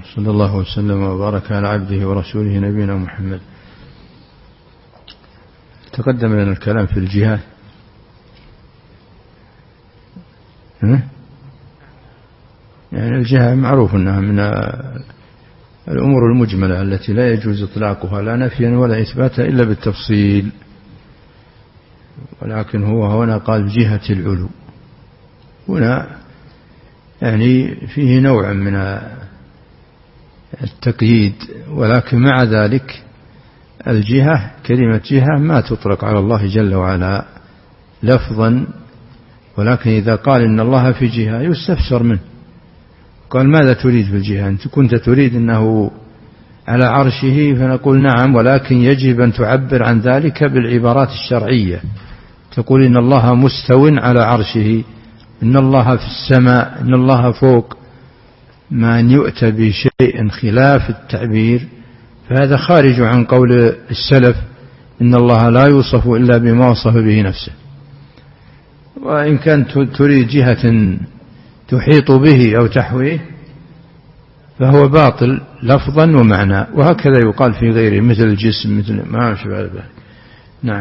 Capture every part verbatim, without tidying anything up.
صلى الله وسلم وبارك على عبده ورسوله نبينا محمد. تقدم لنا الكلام في الجهة. يعني الجهة معروف أنها من الأمور المجملة التي لا يجوز إطلاقها لا نفيا ولا إثباتا إلا بالتفصيل، ولكن هو هنا قال جهة العلو. هنا يعني فيه نوع من التقييد، ولكن مع ذلك الجهة كلمة جهة ما تطلق على الله جل وعلا لفظا، ولكن إذا قال إن الله في جهة يستفسر منه. قال ماذا تريد بالجهة؟ أنت كنت تريد أنه على عرشه، فنقول نعم، ولكن يجب أن تعبر عن ذلك بالعبارات الشرعية. تقول إن الله مستو على عرشه، إن الله في السماء، إن الله فوق. ما أن يؤتى بشيء خلاف التعبير فهذا خارج عن قول السلف إن الله لا يوصف إلا بما وصف به نفسه. وإن كانت تريد جهة تحيط به أو تحويه فهو باطل لفظا ومعنى، وهكذا يقال في غيره مثل الجسم، مثل ما شبه ذلك. نعم.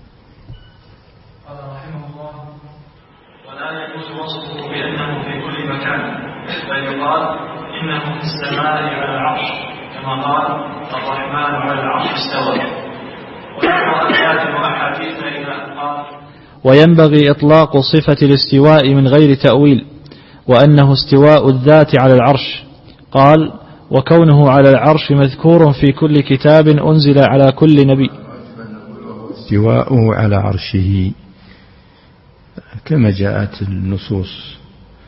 قال رحمه الله: ولا يجوز وصفه بأنه في كل مكان، بل يقال إنه في السماء على العرش، كما قال الرحمن على العرش استوى. وذكر آيات وأحاديث إلى قال: وينبغي إطلاق صفة الاستواء من غير تأويل، وأنه استواء الذات على العرش. قال: وكونه على العرش مذكور في كل كتاب أنزل على كل نبي. استواءه على عرشه كما جاءت النصوص،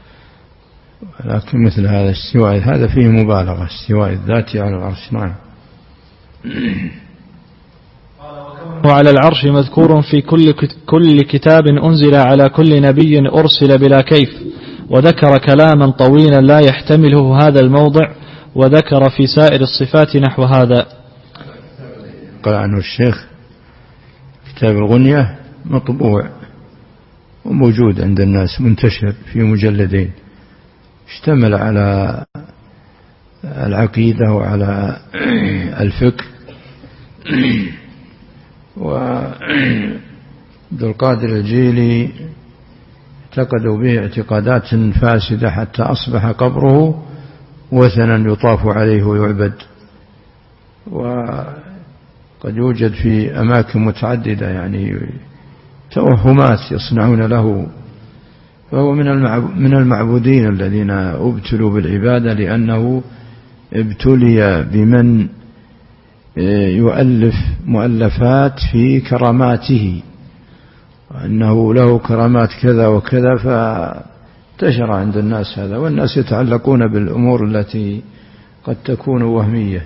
لكن مثل هذا الاستواء هذا فيه مبالغة، استواء الذات على العرش. نعم. وعلى العرش مذكور في كل كل كتاب أنزل على كل نبي أرسل بلا كيف، وذكر كلاما طويلا لا يحتمله هذا الموضع، وذكر في سائر الصفات نحو هذا. قال عنه الشيخ كتاب الغنية مطبوع وموجود عند الناس، منتشر في مجلدين، اشتمل على العقيدة وعلى الفقه. وعبد القادر الجيلي اعتقدوا به اعتقادات فاسدة حتى أصبح قبره وثنا يطاف عليه ويعبد، وقد يوجد في أماكن متعددة يعني توهمات يصنعون له. فهو من المعبودين الذين ابتلوا بالعبادة، لأنه ابتلي بمن يؤلف مؤلفات في كراماته، وأنه له كرامات كذا وكذا، فانتشر عند الناس هذا، والناس يتعلقون بالأمور التي قد تكون وهمية.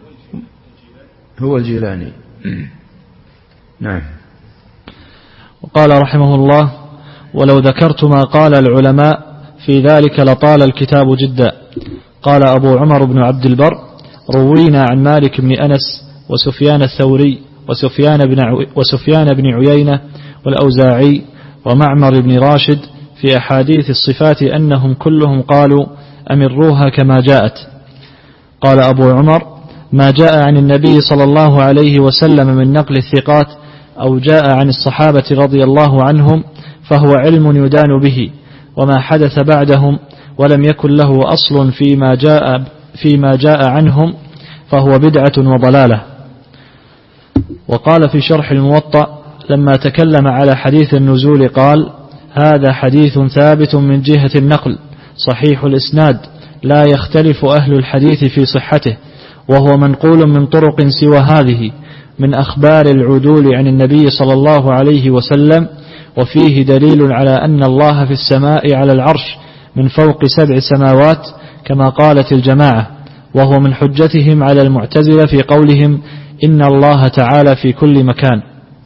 هو الجيلاني. نعم. وقال رحمه الله: ولو ذكرت ما قال العلماء في ذلك لطال الكتاب جدا. قال أبو عمر بن عبد البر: روينا عن مالك بن أنس وسفيان الثوري وسفيان بن, وسفيان بن عيينة والأوزاعي ومعمر بن راشد في أحاديث الصفات أنهم كلهم قالوا أمروها كما جاءت. قال أبو عمر: ما جاء عن النبي صلى الله عليه وسلم من نقل الثقات أو جاء عن الصحابة رضي الله عنهم فهو علم يدان به، وما حدث بعدهم ولم يكن له أصل فيما جاء, فيما جاء عنهم فهو بدعة وضلالة. وقال في شرح الموطأ لما تكلم على حديث النزول قال: هذا حديث ثابت من جهة النقل صحيح الإسناد، لا يختلف أهل الحديث في صحته، وهو منقول من طرق سوى هذه من أخبار العدول عن النبي صلى الله عليه وسلم، وفيه دليل على أن الله في السماء على العرش من فوق سبع سماوات كما قالت الجماعة، وهو من حجتهم على المعتزلة في قولهم إن الله تعالى في كل مكان.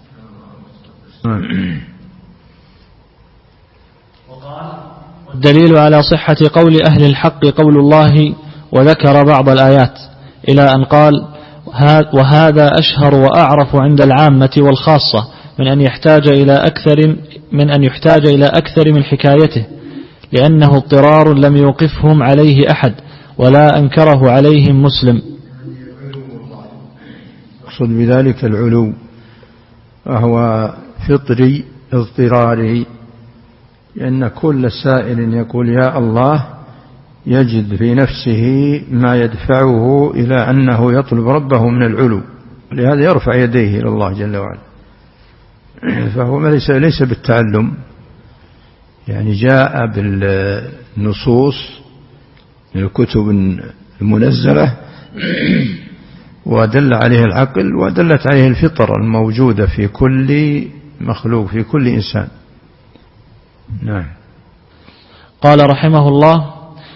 الدليل على صحة قول أهل الحق قول الله، وذكر بعض الآيات إلى أن قال: وهذا أشهر وأعرف عند العامة والخاصة من أن يحتاج إلى أكثر من أن يحتاج إلى أكثر من حكايته، لأنه اضطرار لم يوقفهم عليه أحد، ولا أنكره عليهم مسلم. أقصد بذلك العلو وهو فطري اضطراري، لأن كل سائل يقول يا الله يجد في نفسه ما يدفعه إلى أنه يطلب ربه من العلو، لهذا يرفع يديه إلى الله جل وعلا. فهو ليس ليس بالتعلم، يعني جاء بالنصوص من الكتب المنزلة ودل عليه العقل ودلت عليه الفطر الموجودة في كل مخلوق في كل إنسان. نعم. قال رحمه الله: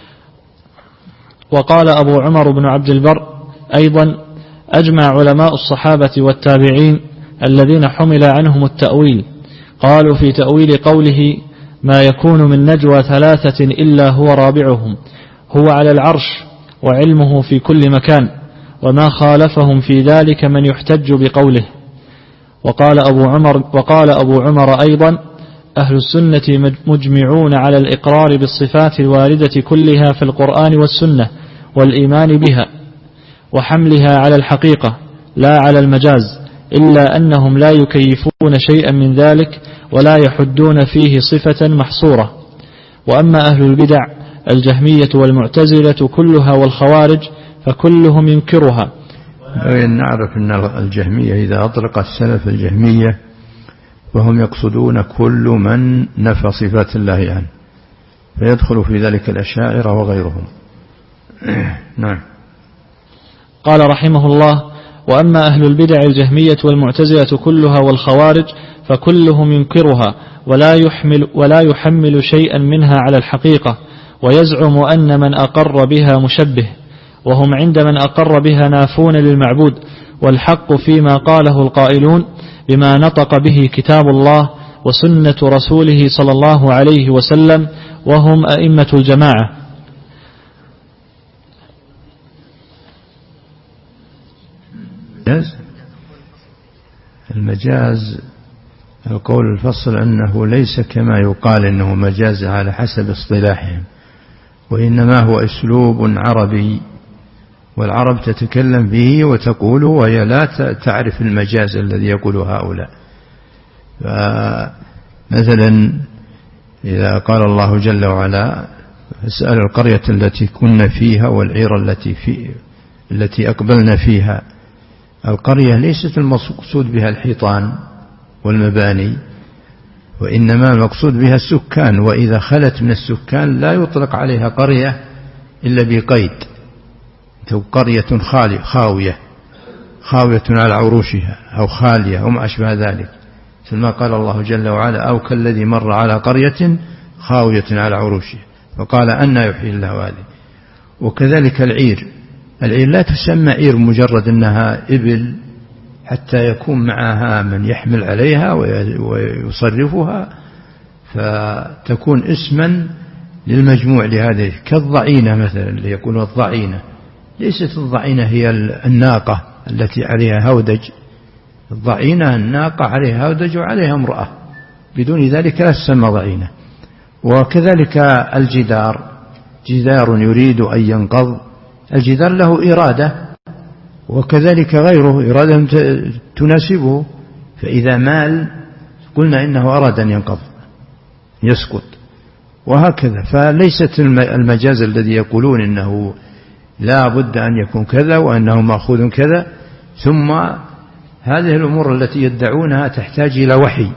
وقال أبو عمر بن عبد البر أيضا: أجمع علماء الصحابة والتابعين الذين حمل عنهم التأويل قالوا في تأويل قوله: ما يكون من نجوى ثلاثة إلا هو رابعهم هو على العرش وعلمه في كل مكان، وما خالفهم في ذلك من يحتج بقوله. وقال أبو عمر, وقال أبو عمر أيضا: أهل السنة مجمعون على الإقرار بالصفات الواردة كلها في القرآن والسنة والإيمان بها وحملها على الحقيقة لا على المجاز، إلا أنهم لا يكيفون شيئا من ذلك ولا يحدون فيه صفة محصورة. وأما أهل البدع الجهمية والمعتزلة كلها والخوارج فكلهم ينكرها. نعرف أن الجهمية إذا أطلق السلف الجهمية وهم يقصدون كل من نفى صفات الله عنه، فيدخل في ذلك الأشاعرة وغيرهم. نعم. قال رحمه الله: وأما أهل البدع الجهمية والمعتزلة كلها والخوارج فكلهم ينكرها ولا يحمل, ولا يحمل شيئا منها على الحقيقة، ويزعم أن من أقر بها مشبه، وهم عند من أقر بها نافون للمعبود، والحق فيما قاله القائلون بما نطق به كتاب الله وسنة رسوله صلى الله عليه وسلم، وهم أئمة الجماعة. المجاز القول الفصل أنه ليس كما يقال أنه مجاز على حسب اصطلاحهم، وإنما هو أسلوب عربي، والعرب تتكلم به وتقوله وهي لا تعرف المجاز الذي يقوله هؤلاء. فمثلا إذا قال الله جل وعلا: اسأل القرية التي كنا فيها والعير التي, في التي أقبلنا فيها. القرية ليست المقصود بها الحيطان والمباني، وإنما المقصود بها السكان، وإذا خلت من السكان لا يطلق عليها قرية إلا بقيد، قرية خالية خاوية خاوية على عروشها أو خالية أو ما أشبه ذلك، ثم قال الله جل وعلا: أو كالذي مر على قرية خاوية على عروشها فقال أنى يحيي الله هذه. وكذلك العير العير لا تسمى عير مجرد أنها إبل، حتى يكون معها من يحمل عليها ويصرفها، فتكون اسما للمجموع لهذه. كالضعينة مثلا اللي يقولون الضعينة، ليست الضعينة هي الناقة التي عليها هودج، الضعينة الناقة عليها هودج وعليها امرأة، بدون ذلك لا تسمى ضعينة. وكذلك الجدار، جدار يريد أن ينقض، الجدار له إرادة، وكذلك غيره إرادة تناسبه، فإذا مال قلنا إنه أراد أن ينقض يسقط، وهكذا. فليست المجاز الذي يقولون إنه لا بد أن يكون كذا وأنه مأخوذ كذا، ثم هذه الأمور التي يدعونها تحتاج إلى وحي.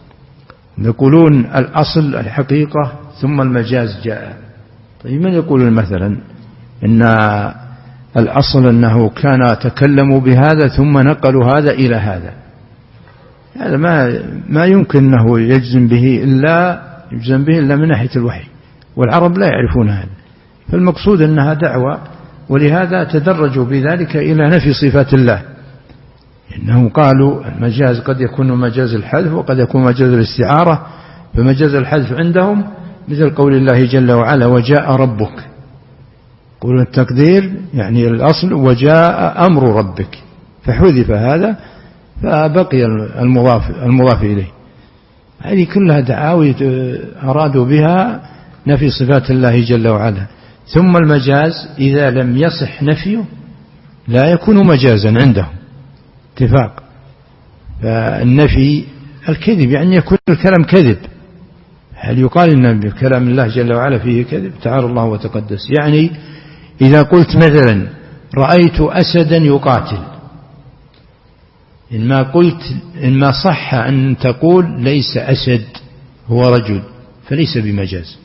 يقولون الأصل الحقيقة ثم المجاز جاء. طيب من يقول مثلا إن الأصل أنه كان تكلموا بهذا ثم نقلوا هذا إلى هذا؟ هذا ما ما يمكن أنه يجزم به إلا يجزم به إلا من ناحية الوحي، والعرب لا يعرفون هذا. فالمقصود أنها دعوة، ولهذا تدرجوا بذلك إلى نفي صفات الله. إنهم قالوا المجاز قد يكون مجاز الحذف وقد يكون مجاز الاستعارة، فمجاز الحذف عندهم مثل قول الله جل وعلا: وجاء ربك. قولوا التقدير يعني الأصل وجاء أمر ربك، فحذف هذا فبقي المضاف, المضاف إليه. هذه كلها دعاوي أرادوا بها نفي صفات الله جل وعلا. ثم المجاز إذا لم يصح نفيه لا يكون مجازا عندهم اتفاق. فالنفي الكذب يعني يكون الكلام كذب. هل يقال إن بكلام الله جل وعلا فيه كذب؟ تعالى الله وتقدس. يعني إذا قلت مثلا رأيت أسدا يقاتل، إن ما قلت إن ما صح أن تقول ليس أسد هو رجل فليس بمجاز.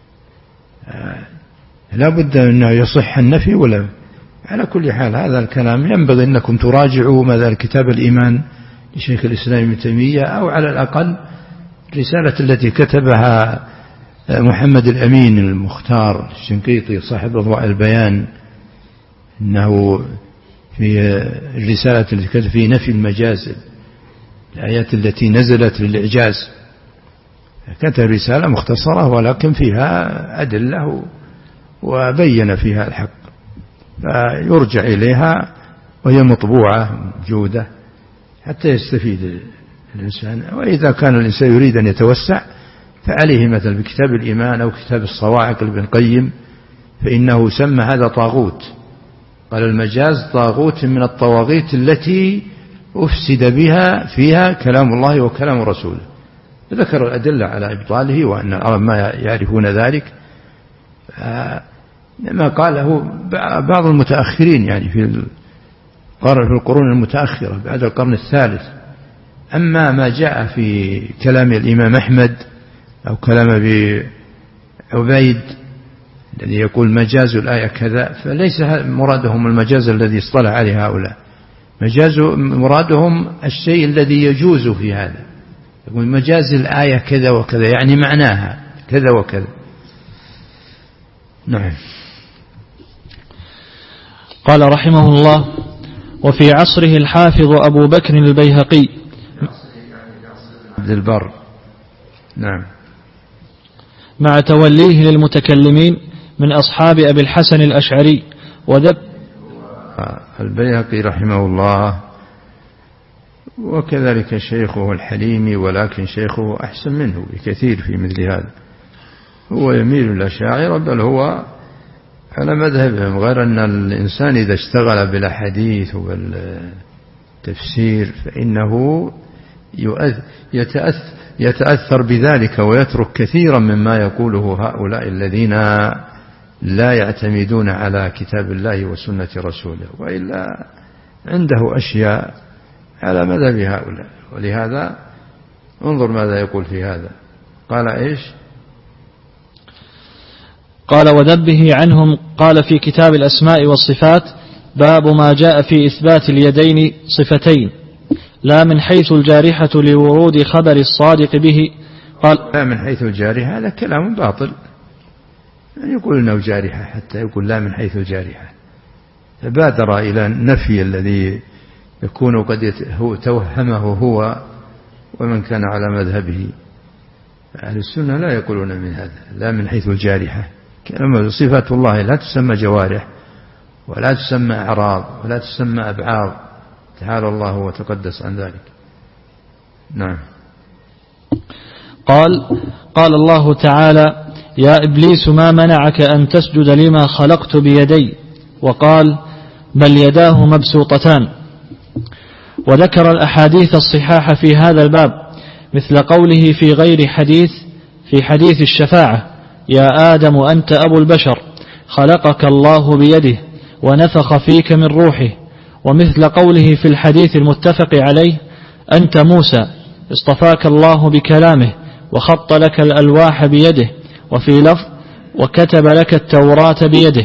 لا بد أنه يصح النفي ولا. على كل حال هذا الكلام ينبغي أنكم تراجعوا ماذا كتاب الإيمان لشيخ الإسلام ابن تيمية، أو على الأقل الرسالة التي كتبها محمد الأمين المختار الشنقيطي صاحب أضواء البيان، إنه في الرسالة التي كتب في نفي المجاز الآيات التي نزلت للإعجاز، كتب رسالة مختصرة ولكن فيها أدلة وبين فيها الحق، فيرجع إليها وهي مطبوعة موجودة حتى يستفيد الإنسان. وإذا كان الإنسان يريد أن يتوسع فعليه مثل بكتاب الإيمان أو كتاب الصواعق لابن القيم، فإنه سمى هذا طاغوت، قال المجاز طاغوت من الطواغيت التي أفسد بها فيها كلام الله وكلام رسوله، ذكر الأدلة على إبطاله وأن العرب ما يعرفون ذلك، ما قاله بعض المتأخرين يعني في القرون المتأخرة بعد القرن الثالث. أما ما جاء في كلام الإمام أحمد أو كلام أبي عبيد الذي يقول مجاز الآية كذا، فليس مرادهم المجاز الذي اصطلح عليه هؤلاء، مجاز مرادهم الشيء الذي يجوز في هذا، يقول مجاز الآية كذا وكذا يعني معناها كذا وكذا. نعم. قال رحمه الله: وفي عصره الحافظ أبو بكر البيهقي عبد البر نعم مع توليه للمتكلمين من أصحاب أبي الحسن الأشعري وذب البيهقي رحمه الله، وكذلك شيخه الحليمي، ولكن شيخه أحسن منه بكثير في مثل هذا، هو يميل الأشاعرة بل هو على مذهبهم، غير أن الإنسان إذا اشتغل بالأحاديث وبالتفسير فإنه يتأثر بذلك ويترك كثيرا مما يقوله هؤلاء الذين لا يعتمدون على كتاب الله وسنة رسوله، وإلا عنده أشياء على مذهب هؤلاء. ولهذا انظر ماذا يقول في هذا، قال إيش؟ قال: وذبه عنهم. قال في كتاب الأسماء والصفات: باب ما جاء في إثبات اليدين صفتين لا من حيث الجارحة لورود خبر الصادق به. قال: لا من حيث الجارحة هذا كلام باطل، يقول إنه جارحة حتى يقول لا من حيث الجارحة، فبادر إلى النفي الذي يكون قد توهمه هو ومن كان على مذهبه. أهل السنة لا يقولون من هذا لا من حيث الجارحة، صفات الله لا تسمى جوارح ولا تسمى أعراض ولا تسمى أبعاض، تعالى الله وتقدس عن ذلك. نعم. قال: قال الله تعالى: يا إبليس ما منعك أن تسجد لما خلقت بيدي؟ وقال: بل يداه مبسوطتان. وذكر الأحاديث الصحاح في هذا الباب مثل قوله في غير حديث في حديث الشفاعة: يا آدم أنت أبو البشر، خلقك الله بيده ونفخ فيك من روحه. ومثل قوله في الحديث المتفق عليه: أنت موسى اصطفاك الله بكلامه وخط لك الألواح بيده، وفي لفظ: وكتب لك التوراة بيده.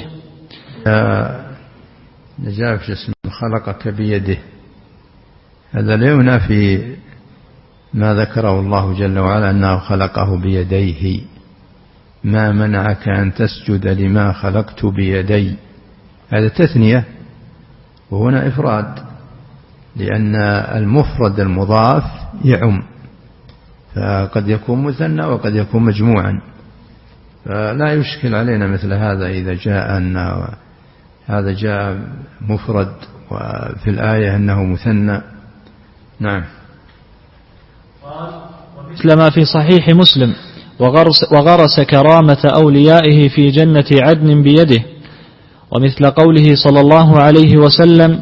نجاف اسم خلقك بيده، هذا لا ينافي ما ذكره الله جل وعلا أنه خلقه بيديه. ما منعك أن تسجد لما خلقت بيدي، هذا تثنية وهنا إفراد، لأن المفرد المضاف يعم، فقد يكون مثنى وقد يكون مجموعا، فلا يشكل علينا مثل هذا إذا جاء أن هذا جاء مفرد وفي الآية أنه مثنى. نعم. مثل ما في صحيح مسلم وغرس, وغرس كرامة أوليائه في جنة عدن بيده. ومثل قوله صلى الله عليه وسلم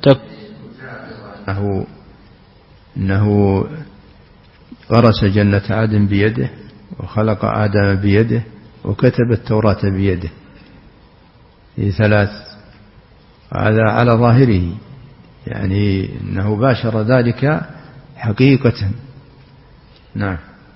أنه, إنه غرس جنة عدن بيده، وخلق آدم بيده، وكتب التوراة بيده، في ثلاث. هذا على ظاهره، يعني أنه باشر ذلك حقيقة. نعم.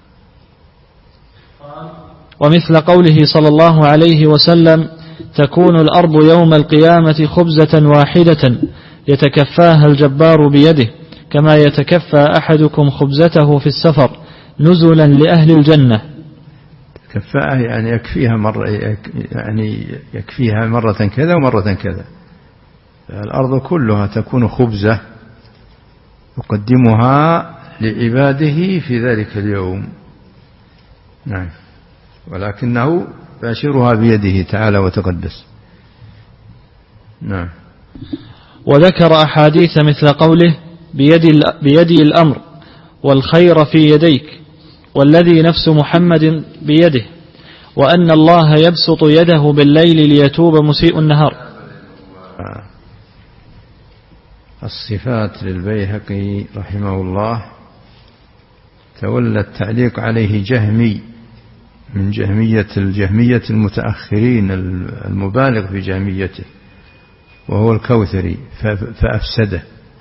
ومثل قوله صلى الله عليه وسلم تكون الأرض يوم القيامة خبزة واحدة يتكفاها الجبار بيده، كما يتكفى أحدكم خبزته في السفر نزلا لأهل الجنة. كفاءة يعني يكفيها مرة، يعني يكفيها مرة كذا ومرة كذا. الأرض كلها تكون خبزة يقدمها لعباده في ذلك اليوم. نعم. ولكنه باشرها بيده تعالى وتقدس. نعم. وذكر أحاديث مثل قوله بيدي, بيدي الأمر والخير في يديك والذي نفس محمد بيده، وأن الله يبسط يده بالليل ليتوب مسيء النهار. الصفات للبيهقي رحمه الله تولى التعليق عليه جهمي من جهمية الجهمية المتأخرين المبالغ في جهميته، وهو الكوثري، فأفسده،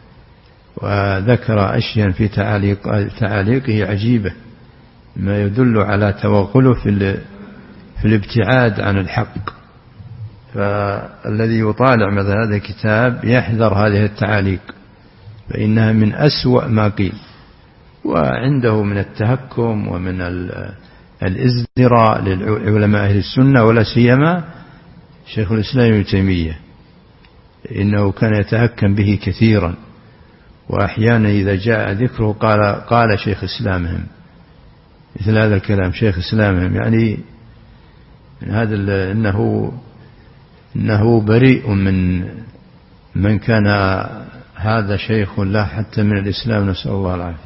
وذكر أشياء في تعليق تعليقه عجيبة ما يدل على توغله في في الابتعاد عن الحق. فالذي يطالع مثل هذا الكتاب يحذر هذه التعاليق، فإنها من أسوأ ما قيل، وعنده من التهكم ومن الازدراء للعلماء أهل السنة، ولا سيما شيخ الإسلام ابن تيمية، إنه كان يتهكم به كثيرا، وأحيانا إذا جاء ذكره قال قال شيخ إسلامهم، مثل هذا الكلام شيخ إسلامهم، يعني من هذا إنه إنه بريء من من كان هذا شيخ له حتى من الإسلام، نسأل الله العافية.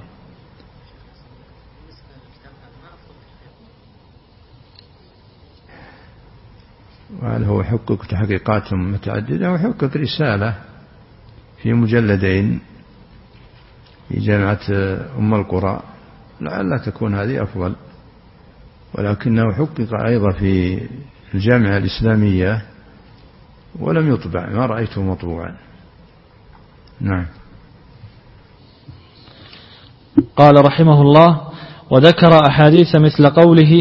وهل هو حقق تحقيقات متعددة، وحقق رسالة في مجلدين في جامعة أم القرى، لعل تكون هذه أفضل، ولكنه حقق أيضا في الجامعة الإسلامية ولم يطبع، ما رأيته مطبوعا. نعم. قال رحمه الله: وذكر أحاديث مثل قوله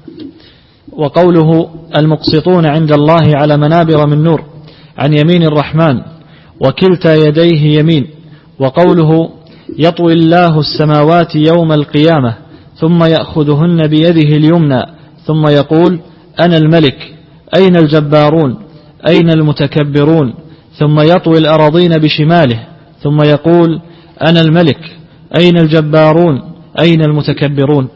وقوله المقسطون عند الله على منابر من نور عن يمين الرحمن وكلتا يديه يمين، وقوله يطوي الله السماوات يوم القيامة ثم يأخذهن بيده اليمنى ثم يقول أنا الملك أين الجبارون أين المتكبرون، ثم يطوي الأراضين بشماله ثم يقول أنا الملك أين الجبارون أين المتكبرون.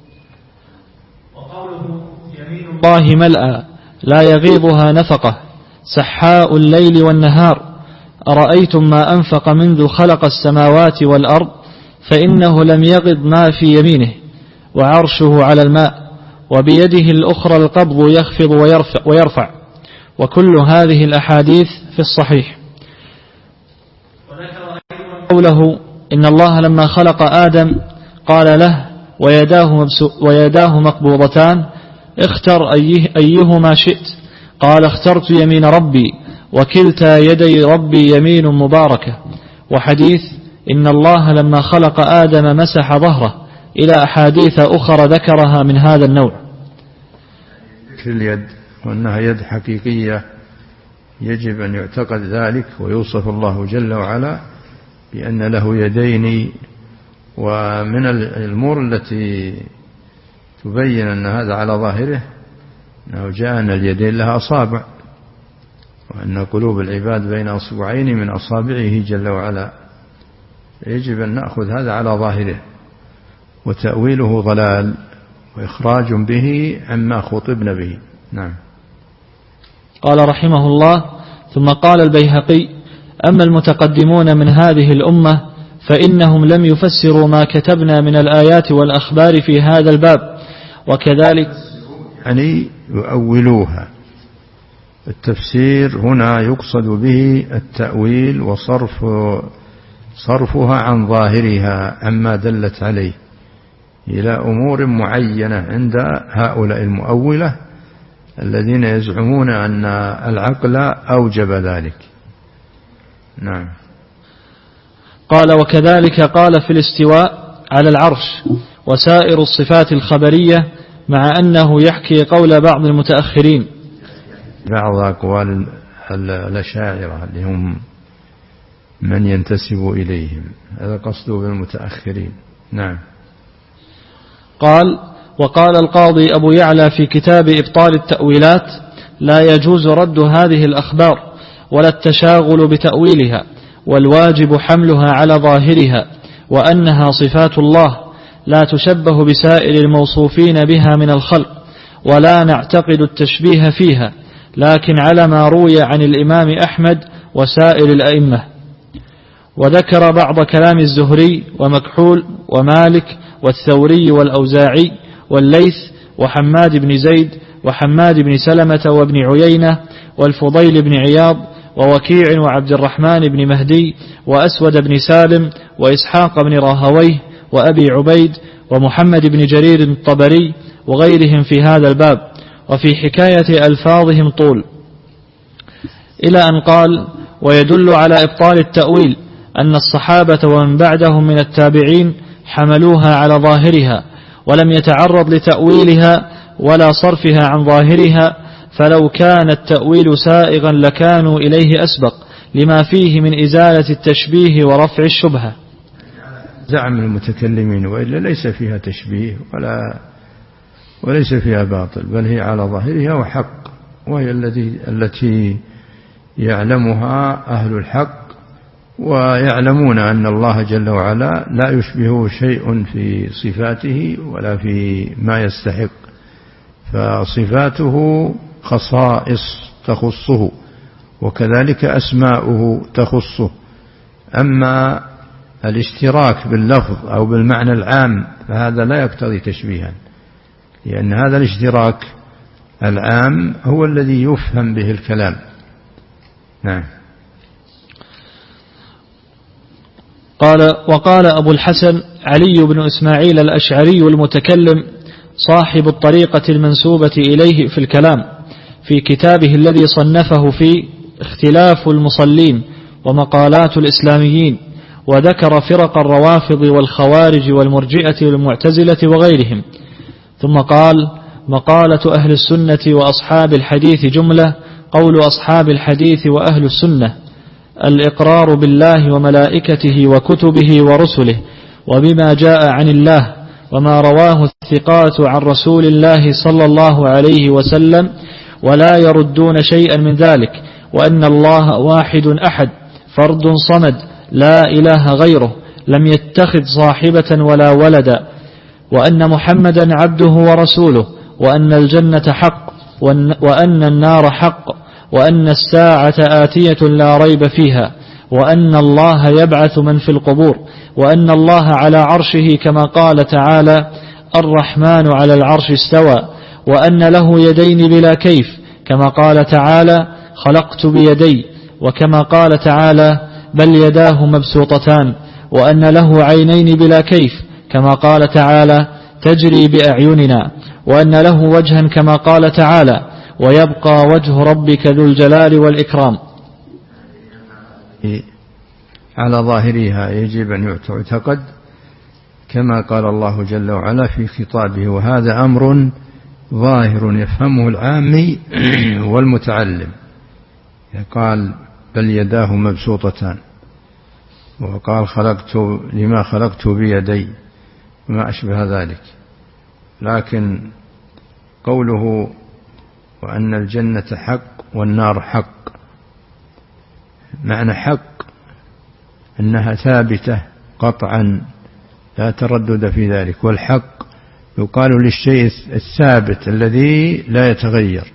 وقوله يمين الله ملأى لا يغيضها نفقة سحاء الليل والنهار، أرأيتم ما أنفق منذ خلق السماوات والأرض فإنه لم يغض ما في يمينه، وعرشه على الماء وبيده الأخرى القبض يخفض ويرفع, ويرفع وكل هذه الأحاديث في الصحيح. قوله إن الله لما خلق آدم قال له ويداه, ويداه مقبوضتان اختر أيه أيهما شئت، قال اخترت يمين ربي وكلتا يدي ربي يمين مباركة. وحديث إن الله لما خلق آدم مسح ظهره، إلى أحاديث أخرى ذكرها من هذا النوع. ذكر اليد وأنها يد حقيقية يجب أن يعتقد ذلك، ويوصف الله جل وعلا بأن له يدين. ومن الأمور التي تبين أن هذا على ظاهره أنه جاء أن اليدين لها أصابع، وأن قلوب العباد بين أصبعين من أصابعه جل وعلا، يجب أن نأخذ هذا على ظاهره، وتأويله ضلال وإخراج به عما خطبنا به. نعم. قال رحمه الله: ثم قال البيهقي: أما المتقدمون من هذه الأمة فإنهم لم يفسروا ما كتبنا من الآيات والأخبار في هذا الباب، وكذلك يعني يؤولوها. التفسير هنا يقصد به التأويل وصرف صرفها عن ظاهرها عما دلت عليه إلى أمور معينة عند هؤلاء المؤولة الذين يزعمون أن العقل أوجب ذلك. نعم. قال وكذلك قال في الاستواء على العرش وسائر الصفات الخبرية، مع أنه يحكي قول بعض المتأخرين، بعض أقوال الأشاعرة اللي هم من ينتسب إليهم، هذا قصده بالمتأخرين. نعم. قال وقال القاضي أبو يعلى في كتاب إبطال التأويلات: لا يجوز رد هذه الأخبار ولا التشاغل بتأويلها، والواجب حملها على ظاهرها، وأنها صفات الله لا تشبه بسائر الموصوفين بها من الخلق، ولا نعتقد التشبيه فيها، لكن على ما روي عن الإمام أحمد وسائر الأئمة. وذكر بعض كلام الزهري ومكحول ومالك والثوري والأوزاعي والليث وحماد بن زيد وحماد بن سلمة وابن عيينة والفضيل بن عياض ووكيع وعبد الرحمن بن مهدي وأسود بن سالم وإسحاق بن راهويه وأبي عبيد ومحمد بن جرير الطبري وغيرهم في هذا الباب، وفي حكاية ألفاظهم طول، إلى أن قال: ويدل على إبطال التأويل أن الصحابة ومن بعدهم من التابعين حملوها على ظاهرها ولم يتعرض لتأويلها ولا صرفها عن ظاهرها، فلو كان التأويل سائغا لكانوا إليه أسبق لما فيه من إزالة التشبيه ورفع الشبهة. زعم المتكلمين، وإلا ليس فيها تشبيه ولا وليس فيها باطل، بل هي على ظاهرها وحق، وهي التي التي يعلمها أهل الحق، ويعلمون أن الله جل وعلا لا يشبهه شيء في صفاته ولا في ما يستحق، فصفاته خصائص تخصه، وكذلك أسماؤه تخصه. أما الاشتراك باللفظ أو بالمعنى العام فهذا لا يقتضي تشبيها، لأن هذا الاشتراك العام هو الذي يفهم به الكلام. نعم. قال وقال أبو الحسن علي بن إسماعيل الأشعري المتكلم صاحب الطريقة المنسوبة إليه في الكلام في كتابه الذي صنفه في اختلاف المصلين ومقالات الإسلاميين، وذكر فرق الروافض والخوارج والمرجئة والمعتزلة وغيرهم، ثم قال: مقالة أهل السنة وأصحاب الحديث جملة: قول أصحاب الحديث وأهل السنة الإقرار بالله وملائكته وكتبه ورسله وبما جاء عن الله وما رواه الثقات عن رسول الله صلى الله عليه وسلم، ولا يردون شيئا من ذلك، وأن الله واحد أحد فرد صمد لا إله غيره، لم يتخذ صاحبة ولا ولدا، وأن محمدا عبده ورسوله، وأن الجنة حق، وأن النار حق، وأن الساعة آتية لا ريب فيها، وأن الله يبعث من في القبور، وأن الله على عرشه كما قال تعالى: الرحمن على العرش استوى، وأن له يدين بلا كيف كما قال تعالى: خلقت بيدي، وكما قال تعالى: بل يداه مبسوطتان، وأن له عينين بلا كيف كما قال تعالى: تجري بأعيننا، وأن له وجها كما قال تعالى: ويبقى وجه ربك ذو الجلال والإكرام. على ظاهرها يجب أن يعتقد كما قال الله جل وعلا في خطابه، وهذا أمر ظاهر يفهمه العامي والمتعلم. قال: بل يداه مبسوطتان، وقال: خلقت لما خلقت بيدي، وما أشبه ذلك. لكن قوله وأن الجنة حق والنار حق، معنى حق أنها ثابتة قطعا لا تردد في ذلك، والحق يقال للشيء الثابت الذي لا يتغير،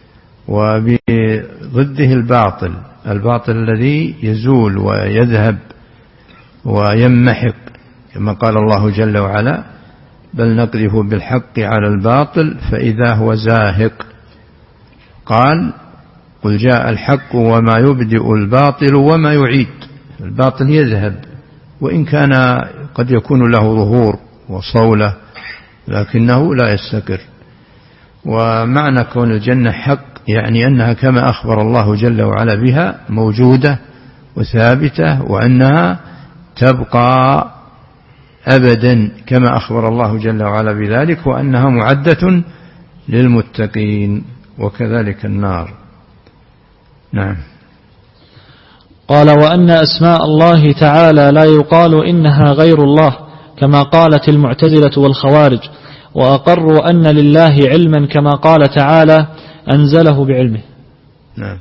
وبضده الباطل، الباطل الذي يزول ويذهب ويمحق، كما قال الله جل وعلا: بل نقذف بالحق على الباطل فإذا هو زاهق. قال قل جاء الحق وما يبدئ الباطل وما يعيد. الباطل يذهب وإن كان قد يكون له ظهور وصولة لكنه لا يستقر. ومعنى كون الجنة حق يعني أنها كما أخبر الله جل وعلا بها موجودة وثابتة وأنها تبقى أبدا كما أخبر الله جل وعلا بذلك، وأنها معدة للمتقين، وكذلك النار. نعم. قال وأن أسماء الله تعالى لا يقال إنها غير الله كما قالت المعتزلة والخوارج، وأقروا أن لله علما كما قال تعالى أنزله بعلمه. نعم.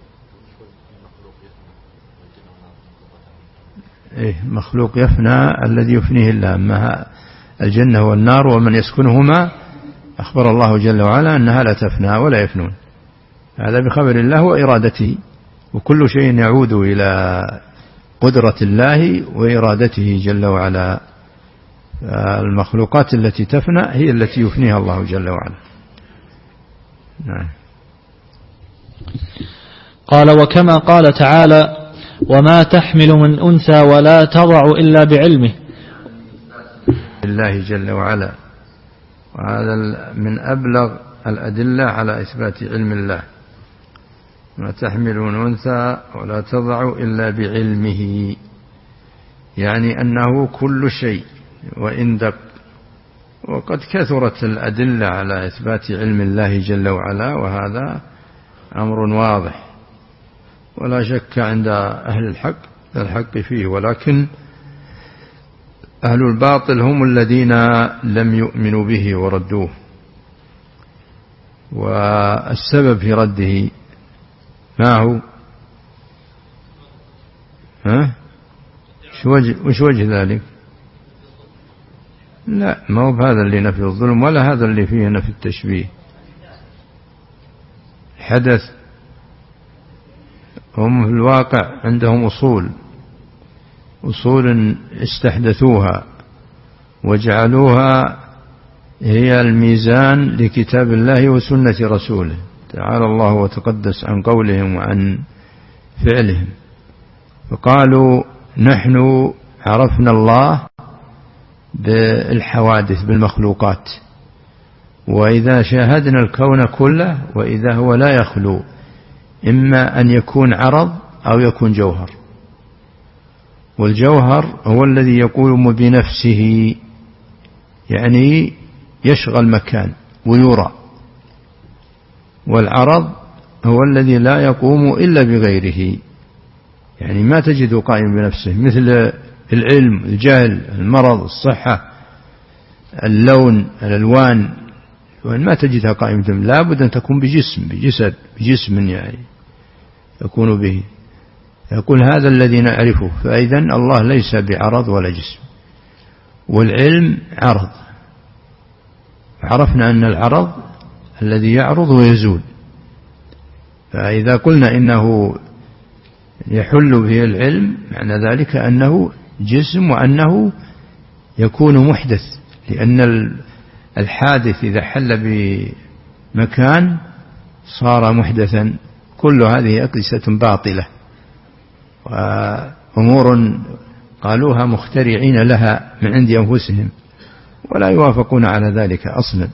إيه مخلوق يفنى الذي يفنيه الله، أما الجنة والنار ومن يسكنهما أخبر الله جل وعلا أنها لا تفنى ولا يفنون، هذا بخبر الله وإرادته، وكل شيء يعود إلى قدرة الله وإرادته جل وعلا. المخلوقات التي تفنى هي التي يفنيها الله جل وعلا. نعم. قال وكما قال تعالى وما تحمل من أنثى ولا تضع إلا بعلمه. الله جل وعلا، وهذا من أبلغ الأدلة على إثبات علم الله. ما تحمل من أنثى ولا تضع إلا بعلمه، يعني أنه كل شيء وإن دق. وقد كثرت الأدلة على إثبات علم الله جل وعلا، وهذا أمر واضح ولا شك عند أهل الحق الحق فيه، ولكن أهل الباطل هم الذين لم يؤمنوا به وردوه. والسبب في رده ما هو؟ ها؟ وش وجه ذلك؟ لا، ما هو هذا اللي نفي الظلم ولا هذا اللي فيه نفي التشبيه. حدث هم في الواقع عندهم أصول أصول استحدثوها وجعلوها هي الميزان لكتاب الله وسنة رسوله تعالى الله وتقدس عن قولهم وعن فعلهم. فقالوا نحن عرفنا الله بالحوادث بالمخلوقات، وإذا شاهدنا الكون كله وإذا هو لا يخلو إما أن يكون عرض أو يكون جوهر، والجوهر هو الذي يقوم بنفسه يعني يشغل مكان ويرى، والعرض هو الذي لا يقوم إلا بغيره، يعني ما تجد قائم بنفسه، مثل العلم الجهل المرض الصحة اللون الألوان ما تجدها قائمة، لا بد أن تكون بجسم بجسد بجسم يعني يكون به. يقول هذا الذي نعرفه، فإذا الله ليس بعرض ولا جسم، والعلم عرض. عرفنا أن العرض الذي يعرض ويزول، فإذا قلنا إنه يحل به العلم معنى ذلك أنه جسم وأنه يكون محدث، لأن الحادث إذا حل بمكان صار محدثا. كل هذه أقيسة باطلة وأمور قالوها مخترعين لها من عند أنفسهم ولا يوافقون على ذلك أصلا.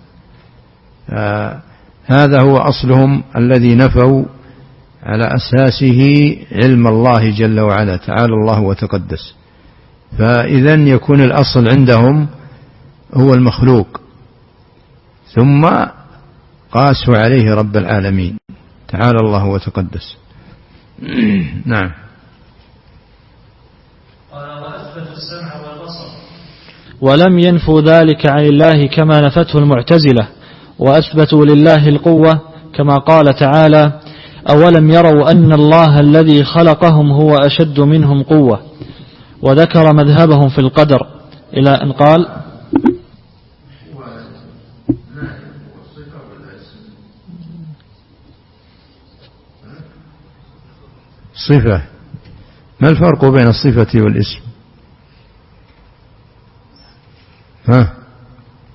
هذا هو أصلهم الذي نفوا على أساسه علم الله جل وعلا تعالى الله وتقدس. فإذا يكون الأصل عندهم هو المخلوق، ثم قاسوا عليه رب العالمين تعالى الله وتقدس. نعم. ولم ينفوا ذلك عن الله كما نفته المعتزلة، وأثبتوا لله القوة كما قال تعالى أولم يروا أن الله الذي خلقهم هو أشد منهم قوة، وذكر مذهبهم في القدر إلى أن قال صفة. ما الفرق بين الصفة والاسم؟ ها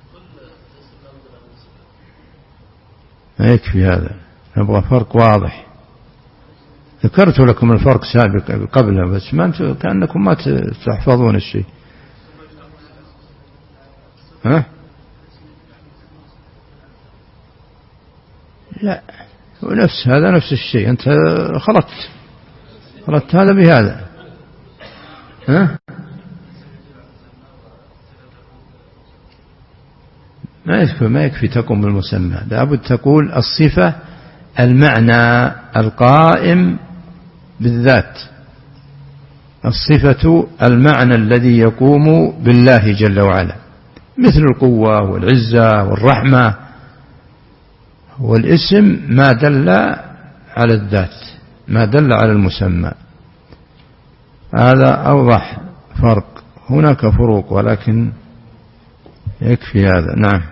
يكفي هذا، نبغى فرق واضح. ذكرت لكم الفرق سابق قبله بس ما أنتم كأنكم ما تحفظون الشيء. ها؟ لا، ونفس هذا نفس الشيء، أنت خلطت خلطت هذا بهذا. ها؟ ما يكفي ما يكفي تقوم بالمسمى، لابد تقول الصفة المعنى القائم بالذات، الصفة المعنى الذي يقوم بالله جل وعلا، مثل القوة والعزة والرحمة. والاسم ما دل على الذات، ما دل على المسمى. هذا أوضح فرق. هناك فروق ولكن يكفي هذا. نعم.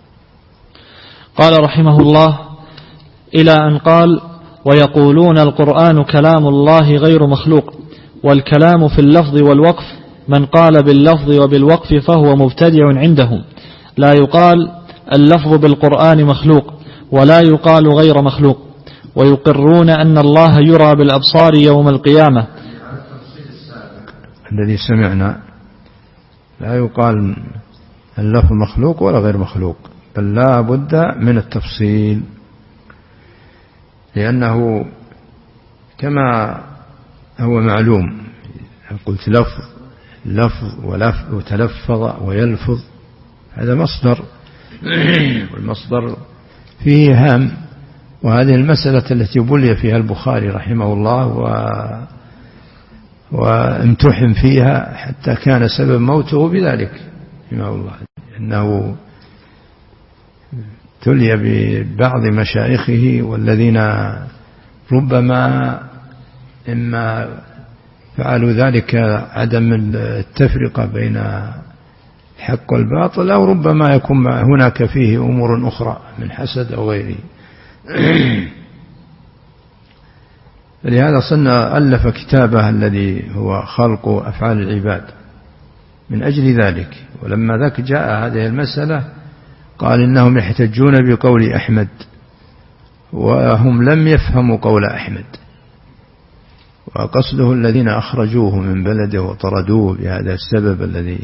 قال رحمه الله إلى أن قال: ويقولون القرآن كلام الله غير مخلوق، والكلام في اللفظ والوقف، من قال باللفظ وبالوقف فهو مبتدع عندهم، لا يقال اللفظ بالقرآن مخلوق ولا يقال غير مخلوق، ويقرون أن الله يرى بالأبصار يوم القيامة. الذي سمعنا لا يقال اللفظ مخلوق ولا غير مخلوق، بل لا بد من التفصيل، لأنه كما هو معلوم قلت لفظ لفظ ولفظ وتلفظ ويلفظ، هذا مصدر والمصدر فيه هام. وهذه المسألة التي بلي فيها البخاري رحمه الله و وامتحن فيها حتى كان سبب موته بذلك رحمه الله، إنه تلي ببعض مشايخه والذين ربما إما فعلوا ذلك عدم التفرقة بين الحق والباطل، أو ربما يكون هناك فيه أمور أخرى من حسد أو غيره. لهذا صنع ألف كتابه الذي هو خلق أفعال العباد من أجل ذلك. ولما ذاك جاء هذه المسألة قال إنهم يحتجون بقول أحمد، وهم لم يفهموا قول أحمد، وقصده الذين أخرجوه من بلده وطردوه بهذا السبب الذي.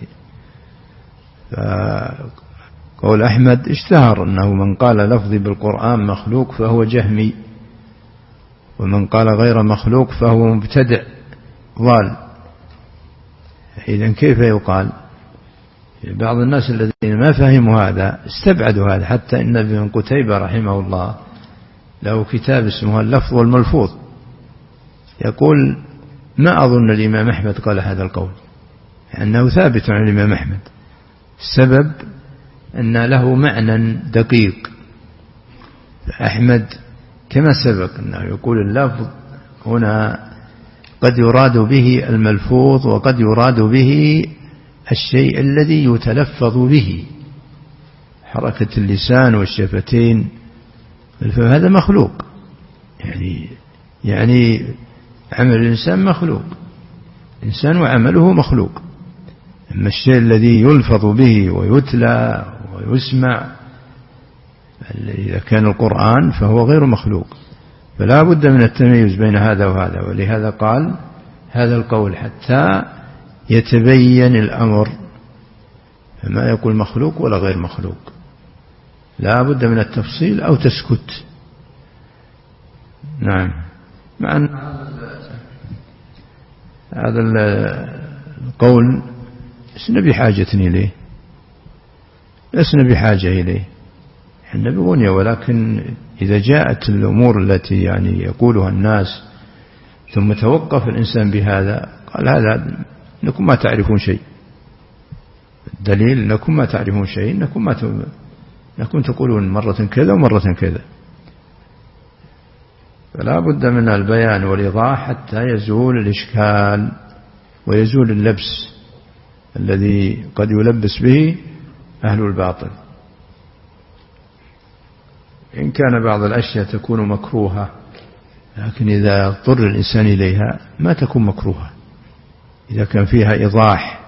قول أحمد اشتهر أنه من قال لفظي بالقرآن مخلوق فهو جهمي، ومن قال غير مخلوق فهو مبتدع ضال. إذن كيف يقال؟ بعض الناس الذين ما فهموا هذا استبعدوا هذا، حتى إن ابن قتيبة رحمه الله له كتاب اسمه اللفظ والملفوظ، يقول ما أظن الإمام أحمد قال هذا القول، لأنه ثابت عن الإمام أحمد. السبب أن له معنى دقيق. أحمد كما سبق أنه يقول اللفظ هنا قد يراد به الملفوظ وقد يراد به الشيء الذي يتلفظ به، حركة اللسان والشفتين، فهذا مخلوق، يعني يعني عمل الإنسان مخلوق، الإنسان وعمله مخلوق. أما الشيء الذي يلفظ به ويتلى ويسمع إذا كان القرآن فهو غير مخلوق، فلا بد من التميز بين هذا وهذا. ولهذا قال هذا القول حتى يتبين الأمر، فما يقول مخلوق ولا غير مخلوق، لا بد من التفصيل أو تسكت. نعم. مع أن هذا القول لسنا بحاجة إليه، لسنا بحاجة إليه، إحنا بغنية، ولكن إذا جاءت الأمور التي يعني يقولها الناس ثم توقف الإنسان بهذا، قال هذا إنكم ما تعرفون شيء، الدليل إنكم ما تعرفون شيء، إنكم ما ت... إنكم تقولون مرة كذا ومرة كذا. فلا بد من البيان والإيضاح حتى يزول الإشكال ويزول اللبس الذي قد يلبس به أهل الباطل. إن كان بعض الأشياء تكون مكروهة، لكن إذا اضطر الإنسان إليها ما تكون مكروهة، إذا كان فيها إيضاح،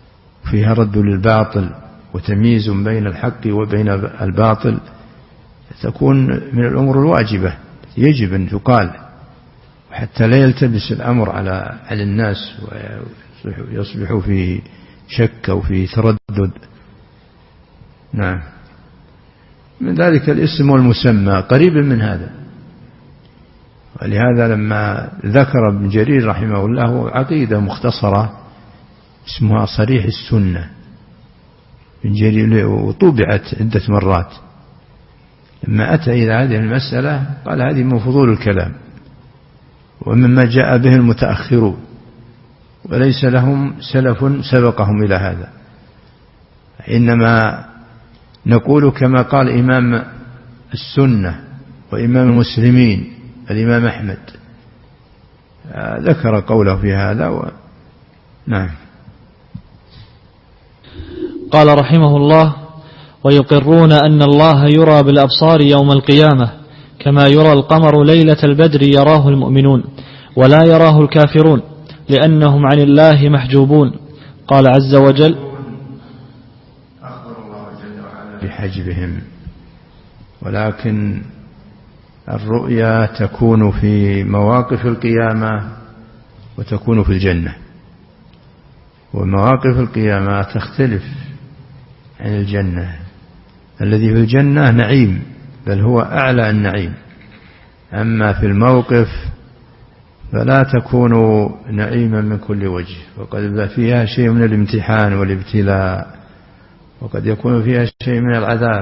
فيها رد للباطل وتمييز بين الحق وبين الباطل، تكون من الأمور الواجبة يجب أن تقال، حتى لا يلتبس الأمر على على الناس ويصبحوا في شك أو في تردد. نعم. من ذلك الاسم والمسمى قريب من هذا، ولهذا لما ذكر ابن جرير رحمه الله عقيدة مختصرة اسمها صريح السنة ابن جرير وطبعت عدة مرات، لما أتى إلى هذه المسألة قال هذه من فضول الكلام ومما جاء به المتأخرون وليس لهم سلف سبقهم إلى هذا، إنما نقول كما قال إمام السنة وإمام المسلمين الإمام أحمد ذكر قوله في هذا و... نعم. قال رحمه الله: ويقرون أن الله يرى بالأبصار يوم القيامة كما يرى القمر ليلة البدر يراه المؤمنون ولا يراه الكافرون لأنهم عن الله محجوبون. قال عز وجل: أخبر الله جل وعلا بحجبهم، ولكن الرؤيا تكون في مواقف القيامة وتكون في الجنة، ومواقف القيامة تختلف عن الجنة. الذي في الجنة نعيم، بل هو أعلى النعيم، أما في الموقف فلا تكون نعيما من كل وجه، وقد فيها شيء من الامتحان والابتلاء، وقد يكون فيها شيء من العذاب،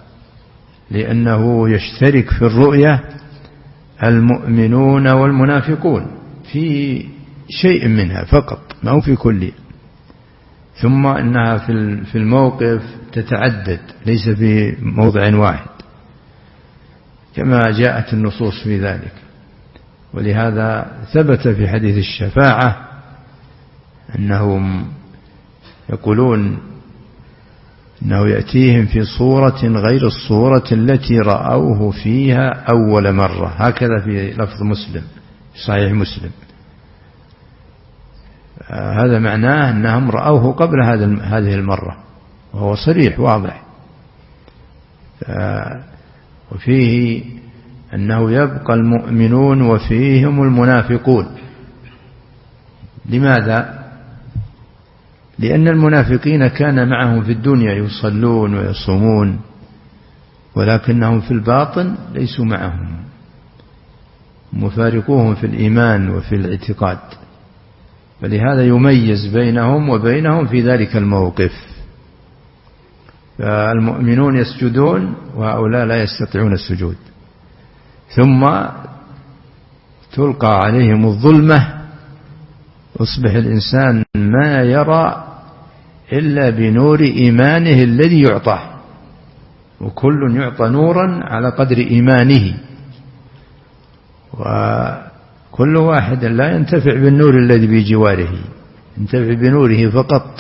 لأنه يشترك في الرؤية المؤمنون والمنافقون في شيء منها فقط، ما هو في كل. ثم إنها في الموقف تتعدد، ليس في موضع واحد كما جاءت النصوص في ذلك. ولهذا ثبت في حديث الشفاعة أنهم يقولون أنه يأتيهم في صورة غير الصورة التي رأوه فيها أول مرة، هكذا في لفظ مسلم في صحيح مسلم. هذا معناه أنهم رأوه قبل هذه المرة، وهو صريح واضح. وفيه أنه يبقى المؤمنون وفيهم المنافقون. لماذا؟ لأن المنافقين كان معهم في الدنيا يصلون ويصومون، ولكنهم في الباطن ليسوا معهم، مفارقوهم في الإيمان وفي الاعتقاد، فلهذا يميز بينهم وبينهم في ذلك الموقف. فالمؤمنون يسجدون وهؤلاء لا يستطيعون السجود، ثم تلقى عليهم الظلمة، يصبح الإنسان ما يرى إلا بنور إيمانه الذي يعطاه، وكل يعطى نورا على قدر إيمانه، وكل واحد لا ينتفع بالنور الذي بجواره، ينتفع بنوره فقط.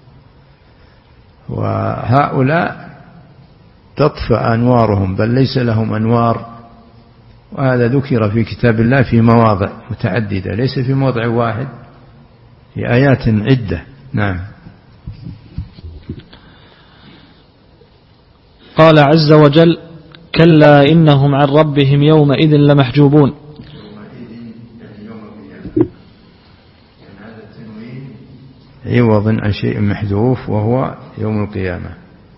وهؤلاء تطفأ أنوارهم، بل ليس لهم أنوار، وهذا ذكر في كتاب الله في مواضع متعددة، ليس في موضع واحد، في آيات عدة. نعم. قال عز وجل: كلا إنهم عن ربهم يومئذ لمحجوبون. عوض عن شيء محذوف وهو يوم القيامة.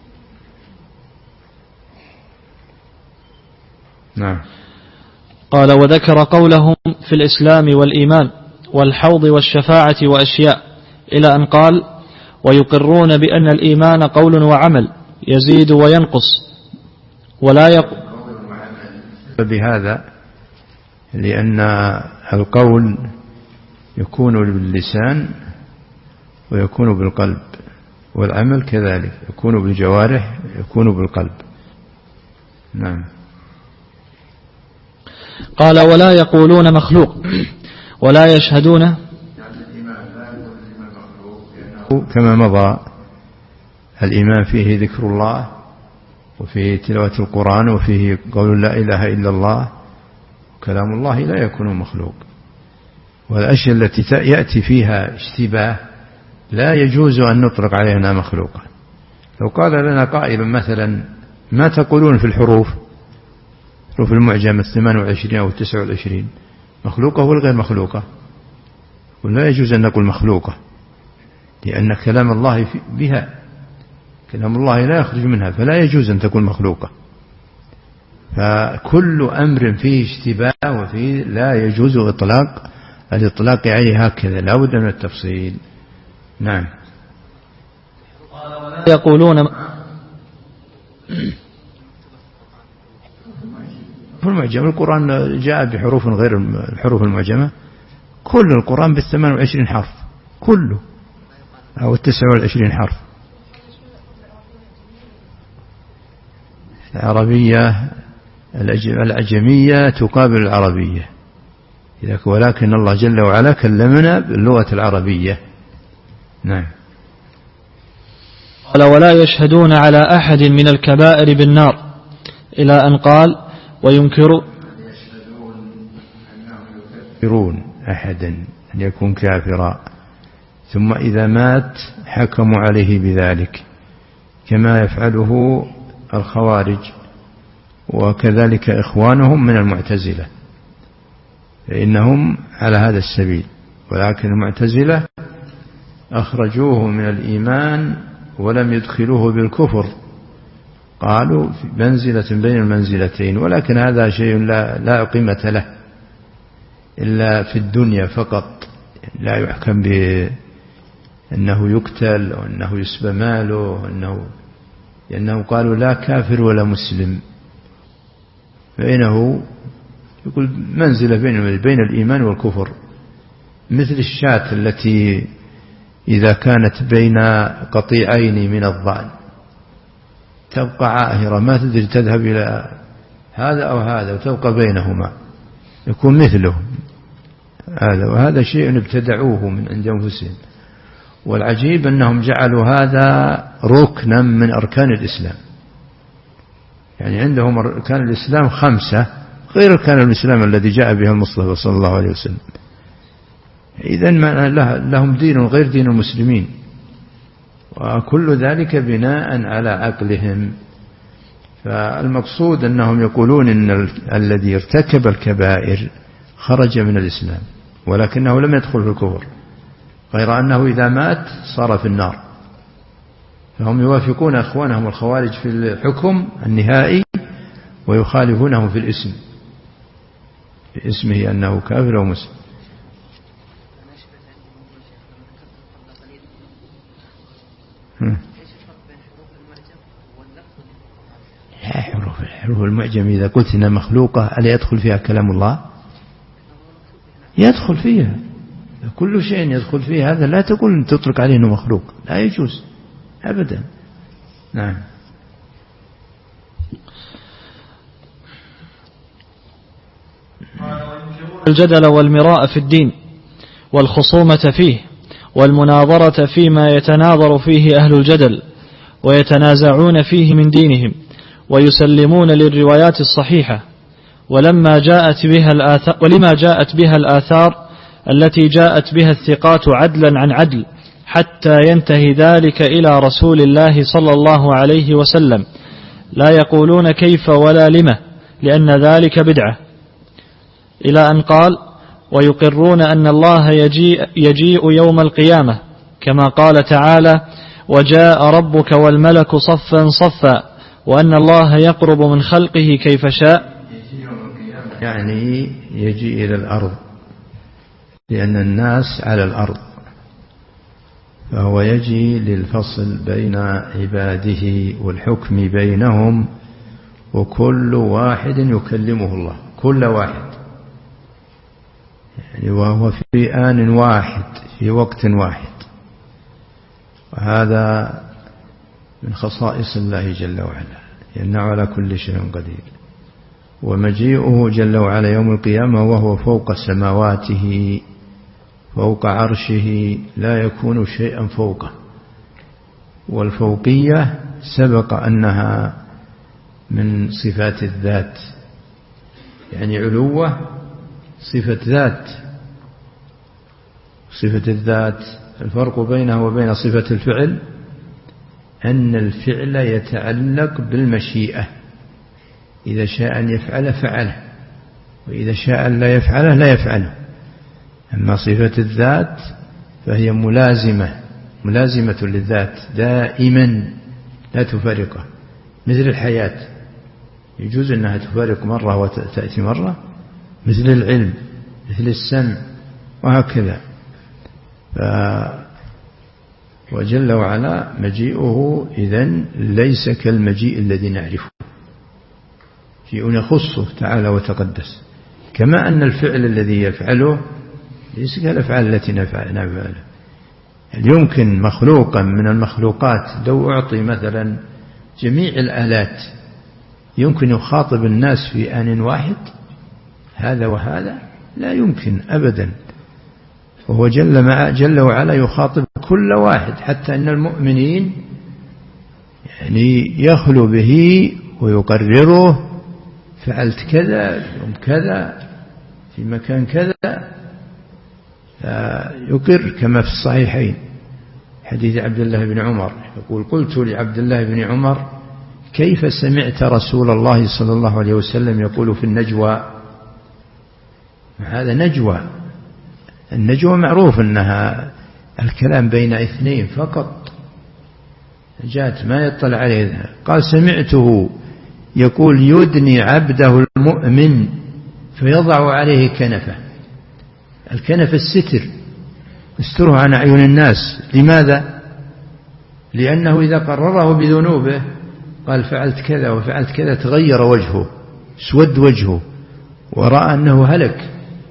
نعم. قال: وذكر قولهم في الإسلام والإيمان والحوض والشفاعة وأشياء، إلى أن قال: ويقرون بأن الإيمان قول وعمل يزيد وينقص ولا يقول. بهذا لأن القول يكون باللسان ويكون بالقلب، والعمل كذلك يكون بالجوارح يكون بالقلب. نعم. قال: ولا يقولون مخلوق ولا يشهدون، كما مضى الإيمان فيه ذكر الله وفيه تلاوة القرآن وفيه قول لا إله إلا الله، كلام الله لا يكون مخلوق. والأشياء التي يأتي فيها اشتباه لا يجوز أن نطلق عليها مخلوقا. لو قال لنا قائل مثلا: ما تقولون في الحروف؟ حروف المعجم الثمان والعشرين أو التسع والعشرين مخلوقة ولا غير مخلوقة؟ ولا يجوز أن نقول مخلوقة، لأن كلام الله بها، كلام الله لا يخرج منها، فلا يجوز أن تكون مخلوقة. فكل أمر فيه اشتباه وفيه لا يجوز إطلاق الإطلاق عليه هكذا، لا بد من التفصيل. نعم. يقولون في المعجم القرآن جاء بحروف غير الحروف المعجمة، كل القرآن بالثمان وعشرين حرف كله، أو التسع والعشرين حرف. العربية العجمية تقابل العربية، ولكن الله جل وعلا كلمنا باللغة العربية. نعم. قال ولا يشهدون على أحد من الكبائر بالنار، إلى أن قال وينكرون ينكرون أحدا أن يكون كافرا، ثم إذا مات حكموا عليه بذلك كما يفعله الخوارج وكذلك إخوانهم من المعتزلة، فإنهم على هذا السبيل. ولكن المعتزلة أخرجوه من الإيمان ولم يدخلوه بالكفر، قالوا في منزلة بين المنزلتين، ولكن هذا شيء لا, لا قيمة له إلا في الدنيا فقط، لا يحكم بأنه يقتل وأنه يسبى ماله وأنه، لأنهم قالوا لا كافر ولا مسلم، فإنه يقول منزلة بين بين الإيمان والكفر، مثل الشاة التي إذا كانت بين قطيعين من الضأن تبقى عاهرة ما تدري تذهب إلى هذا أو هذا وتبقى بينهما، يكون مثله هذا، وهذا شيء ابتدعوه من عند أنفسهم. والعجيب أنهم جعلوا هذا ركنا من أركان الإسلام، يعني عندهم أركان الإسلام خمسة غير أركان الإسلام الذي جاء بها المصطفى صلى الله عليه وسلم. إذن لهم دين غير دين المسلمين، وكل ذلك بناء على عقلهم. فالمقصود أنهم يقولون إن الذي ارتكب الكبائر خرج من الإسلام ولكنه لم يدخل في الكفر، غير أنه إذا مات صار في النار. فهم يوافقون أخوانهم الخوارج في الحكم النهائي ويخالفونهم في الاسم، في اسمه أنه كافر ومسلم. حروف الحروف المعجم إذا قلت إنها مخلوقة ألا يدخل فيها كلام الله؟ يدخل فيها كل شيء، يدخل فيها. هذا لا تقول تطلق عليه إنه مخلوق، لا يجوز أبدا. نعم. الجدل والمراء في الدين والخصومة فيه والمناظرة فيما يتناظر فيه أهل الجدل ويتنازعون فيه من دينهم ويسلمون للروايات الصحيحة، ولما جاءت بها الآثار ولما جاءت بها الآثار التي جاءت بها الثقات عدلا عن عدل، حتى ينتهي ذلك إلى رسول الله صلى الله عليه وسلم، لا يقولون كيف ولا لما، لأن ذلك بدعة، إلى أن قال ويقرون أن الله يجيء, يجيء يوم القيامة كما قال تعالى وجاء ربك والملك صفا صفا، وأن الله يقرب من خلقه كيف شاء، يعني يجي إلى الأرض، لأن الناس على الأرض، فهو يجي للفصل بين عباده والحكم بينهم، وكل واحد يكلمه الله، كل واحد، يعني وهو في آن واحد في وقت واحد. وهذا من خصائص الله جل وعلا، لأنه على كل شيء قدير. ومجيئه جل وعلا يوم القيامة وهو فوق سماواته فوق عرشه، لا يكون شيئا فوقه. والفوقية سبق أنها من صفات الذات، يعني علوة صفة ذات. صفة الذات الفرق بينها وبين صفة الفعل أن الفعل يتعلق بالمشيئة، إذا شاء أن يفعل فعله، وإذا شاء أن لا يفعله لا يفعله. أما صفة الذات فهي ملازمة ملازمة للذات دائما لا تفارقه، مثل الحياة يجوز أنها تفارق مرة وتأتي مرة، مثل العلم، مثل السمع، وهكذا. ف وجل وعلا مجيئه إذن ليس كالمجيء الذي نعرفه، شيء يخصه تعالى وتقدس، كما أن الفعل الذي يفعله ليس كالأفعال التي نفعلها. يمكن مخلوقا من المخلوقات لو أعطي مثلا جميع الآلات يمكن يخاطب الناس في آن واحد، هذا وهذا لا يمكن أبدا. وهو جل, مع جل وعلا يخاطب كل واحد، حتى أن المؤمنين يعني يخلو به ويقرره، فعلت كذا يوم كذا في مكان كذا، يقر كما في الصحيحين حديث عبد الله بن عمر يقول: قلت لعبد الله بن عمر: كيف سمعت رسول الله صلى الله عليه وسلم يقول في النجوى؟ هذا نجوى، النجوى معروف أنها الكلام بين اثنين فقط، جاءت ما يطلع عليه. قال: سمعته يقول: يدني عبده المؤمن فيضع عليه كنفه. الكنف الستر، يستره عن أعين الناس. لماذا؟ لأنه إذا قرره بذنوبه قال فعلت كذا وفعلت كذا تغير وجهه، اسود وجهه، ورأى أنه هلك،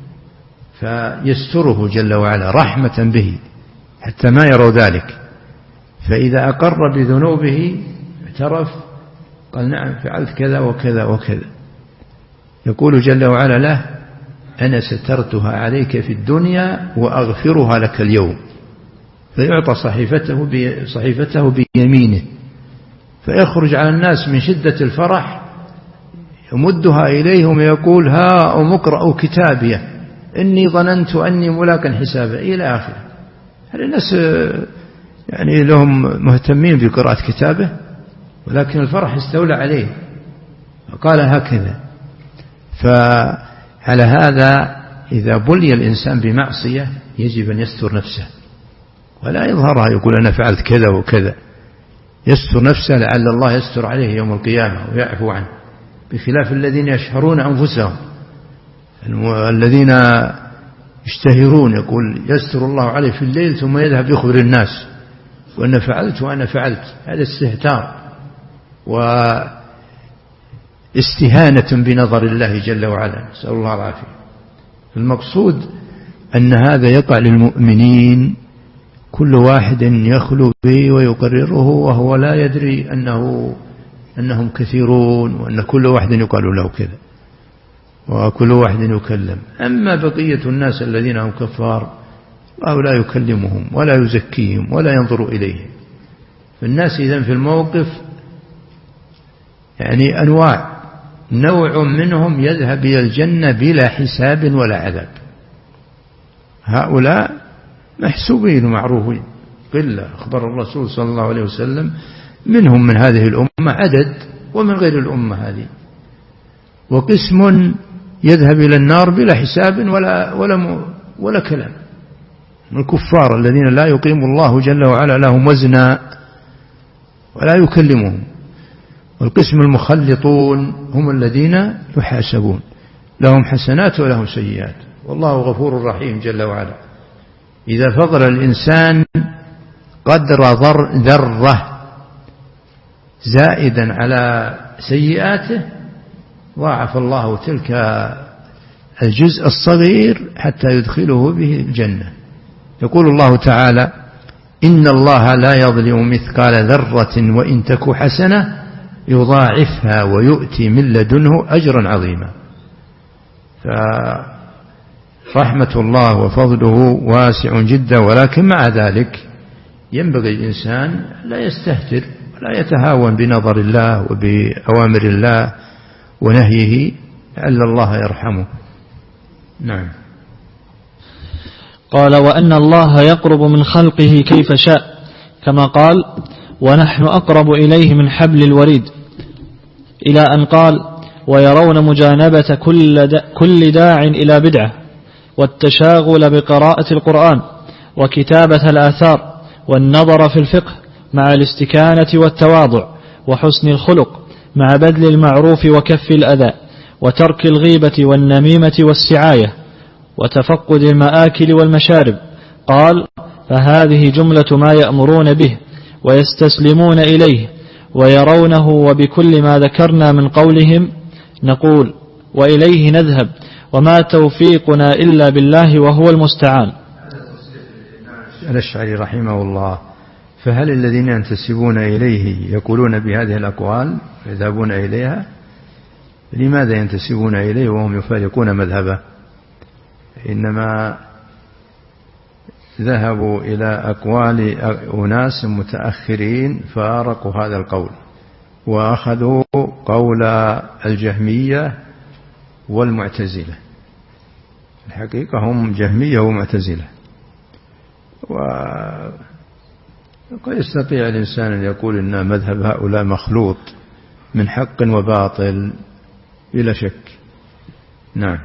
فيستره جل وعلا رحمة به حتى ما يروا ذلك. فإذا أقر بذنوبه اعترف قال: نعم فعلت كذا وكذا وكذا، يقول جل وعلا له: أنا سترتها عليك في الدنيا وأغفرها لك اليوم. فيعطى صحيفته صحيفته بيمينه، فيخرج على الناس من شدة الفرح يمدها إليهم ويقول: ها أم اقرأوا كتابي إني ظننت أني ملاقا حسابا، إلى آخره. هل الناس يعني لهم مهتمين بقراءة كتابه، ولكن الفرح استولى عليه وقال هكذا. فعلى هذا إذا بلي الإنسان بمعصية يجب أن يستر نفسه ولا يظهرها، يقول أنا فعلت كذا وكذا، يستر نفسه لعل الله يستر عليه يوم القيامة ويعفو عنه، بخلاف الذين يشهرون أنفسهم، الذين يشتهرون، يقول يستر الله عليه في الليل ثم يذهب يخبر الناس وأنا فعلت وأنا فعلت. هذا استهتار واستهانة بنظر الله جل وعلا، نسأل الله العافية. المقصود أن هذا يقع للمؤمنين، كل واحد يخلو به ويقرره وهو لا يدري أنه أنهم كثيرون، وأن كل واحد يقال له كذا وكل واحد يكلم. أما بقية الناس الذين هم كفار الله لا يكلمهم ولا يزكيهم ولا ينظر إليهم. فالناس إذن في الموقف يعني أنواع، نوع منهم يذهب إلى الجنة بلا حساب ولا عذاب، هؤلاء محسوبين معروفين قلة. أخبر الرسول صلى الله عليه وسلم منهم من هذه الأمة عدد ومن غير الأمة هذه. وقسم يذهب إلى النار بلا حساب ولا, ولا, ولا كلام، الكفار الذين لا يقيم الله جل وعلا لهم وزنا ولا يكلمهم. والقسم المخلطون هم الذين يحاسبون، لهم حسنات ولهم سيئات، والله غفور رحيم جل وعلا. إذا فضل الإنسان قدر ذرة زائدا على سيئاته ضاعف الله تلك الجزء الصغير حتى يدخله به الجنة. يقول الله تعالى: إن الله لا يظلم مثقال ذرة وإن تك حسنة يضاعفها ويؤتي من لدنه أجرا عظيما. فرحمة الله وفضله واسع جدا، ولكن مع ذلك ينبغي الإنسان لا يستهتر ولا يتهاون بنظر الله وبأوامر الله ونهيه لعل الله يرحمه. نعم. قال: وأن الله يقرب من خلقه كيف شاء، كما قال: ونحن أقرب إليه من حبل الوريد، إلى أن قال: ويرون مجانبة كل, دا كل داع إلى بدعة، والتشاغل بقراءة القرآن وكتابة الآثار والنظر في الفقه مع الاستكانة والتواضع وحسن الخلق مع بذل المعروف وكف الأذى وترك الغيبة والنميمة والسعاية وتفقد المآكل والمشارب. قال: فهذه جملة ما يأمرون به ويستسلمون إليه ويرونه، وبكل ما ذكرنا من قولهم نقول وإليه نذهب وما توفيقنا إلا بالله وهو المستعان. الأشعري رحمه الله: فهل الذين ينتسبون إليه يقولون بهذه الأقوال يذهبون إليها؟ لماذا ينتسبون إليه وهم يفارقون مذهبه؟ إنما ذهبوا إلى أقوال أناس متأخرين فارقوا هذا القول وأخذوا قول الجهمية والمعتزلة. الحقيقة هم جهمية ومعتزلة، وقد يستطيع الإنسان أن يقول إن مذهب هؤلاء مخلوط من حق وباطل بلا شك. نعم.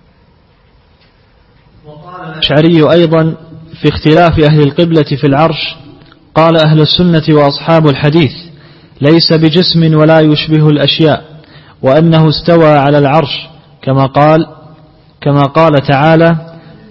الأشعري أيضا في اختلاف أهل القبلة في العرش قال: أهل السنة وأصحاب الحديث ليس بجسم ولا يشبه الأشياء، وأنه استوى على العرش كما قال كما قال تعالى: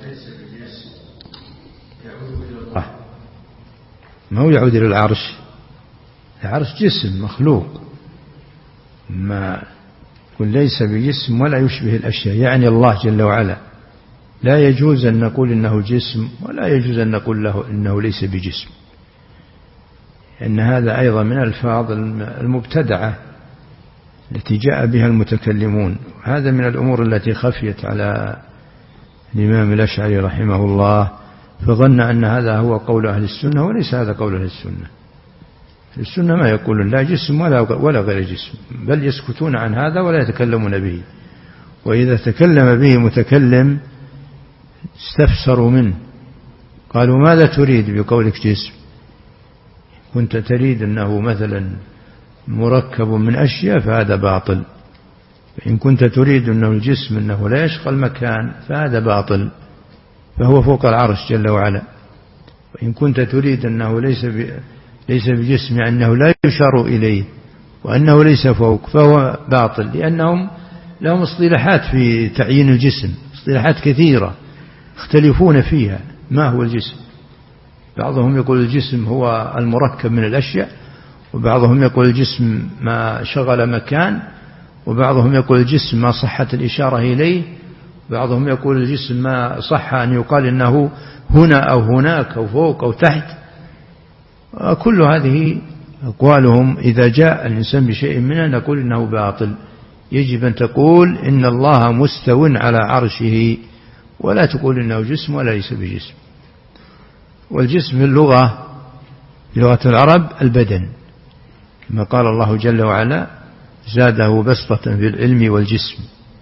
ما هو يعود إلى العرش، العرش جسم مخلوق، ما قل ليس بجسم ولا يشبه الأشياء، يعني الله جل وعلا لا يجوز أن نقول إنه جسم ولا يجوز أن نقول له إنه ليس بجسم، إن هذا أيضا من الألفاظ المبتدعة التي جاء بها المتكلمون. هذا من الأمور التي خفيت على الإمام الأشعري رحمه الله، فظن أن هذا هو قول أهل السنة، وليس هذا قول أهل السنة. السنة ما يقولون لا جسم ولا ولا غير جسم، بل يسكتون عن هذا ولا يتكلمون به، وإذا تكلم به متكلم استفسروا منه، قالوا: ماذا تريد بقولك جسم؟ كنت تريد أنه مثلا مركب من أشياء فهذا باطل، إن كنت تريد أنه الجسم أنه لا يشغل مكان فهذا باطل، فهو فوق العرش جل وعلا. وإن كنت تريد أنه ليس ليس بجسم، يعني أنه لا يشار إليه وأنه ليس فوق، فهو باطل، لأنهم لهم اصطلاحات في تعيين الجسم، اصطلاحات كثيرة يختلفون فيها. ما هو الجسم؟ بعضهم يقول الجسم هو المركب من الأشياء، وبعضهم يقول الجسم ما شغل مكان، وبعضهم يقول الجسم ما صحت الإشارة إليه، بعضهم يقول الجسم ما صح أن يقال إنه هنا أو هناك أو فوق أو تحت. كل هذه أقوالهم إذا جاء الإنسان بشيء منها نقول إنه باطل. يجب أن تقول إن الله مستو على عرشه، ولا تقول إنه جسم ولا ليس بجسم. والجسم في اللغة في لغة العرب البدن، كما قال الله جل وعلا: زاده بسطة في العلم والجسم.